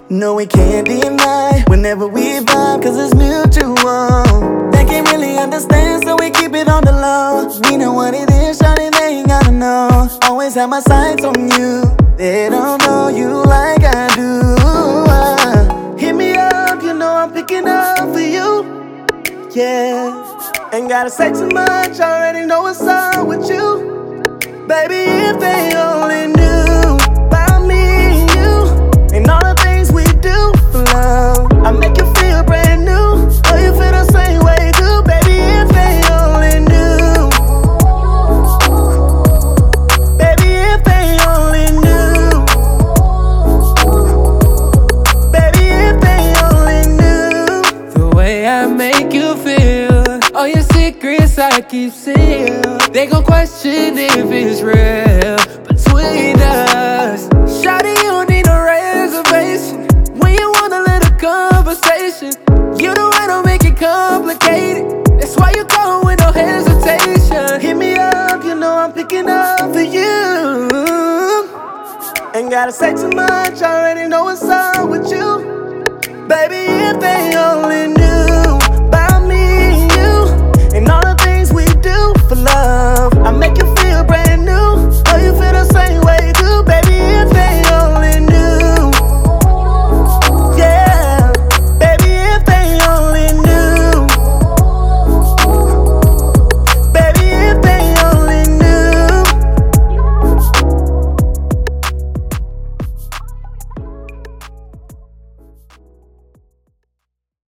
No, we can't deny whenever we vibe, cause it's mutual. They can't really understand, so we keep it on the low. We know what it is, shawty, they ain't gotta know. Always have my sights on you. They don't know you like I do. Hit me up, you know I'm picking up for you. Yeah. Ain't gotta say too much, already know what's up with you. Baby, if they only knew about me and you, and all the things we do for love, I make you feel brand new. Oh, you feel the same way too, baby, if they only knew. Baby, if they only knew. Baby, if they only knew. The way I make you feel, all your secrets I keep sealed. They gon' question if it's real between us. Shawty, you don't need no reservation. When you want a little conversation, you know I don't make it complicated. That's why you call with no hesitation. Hit me up, you know I'm picking up for you. Ain't gotta say too much, already know what's up with you. Baby, if they only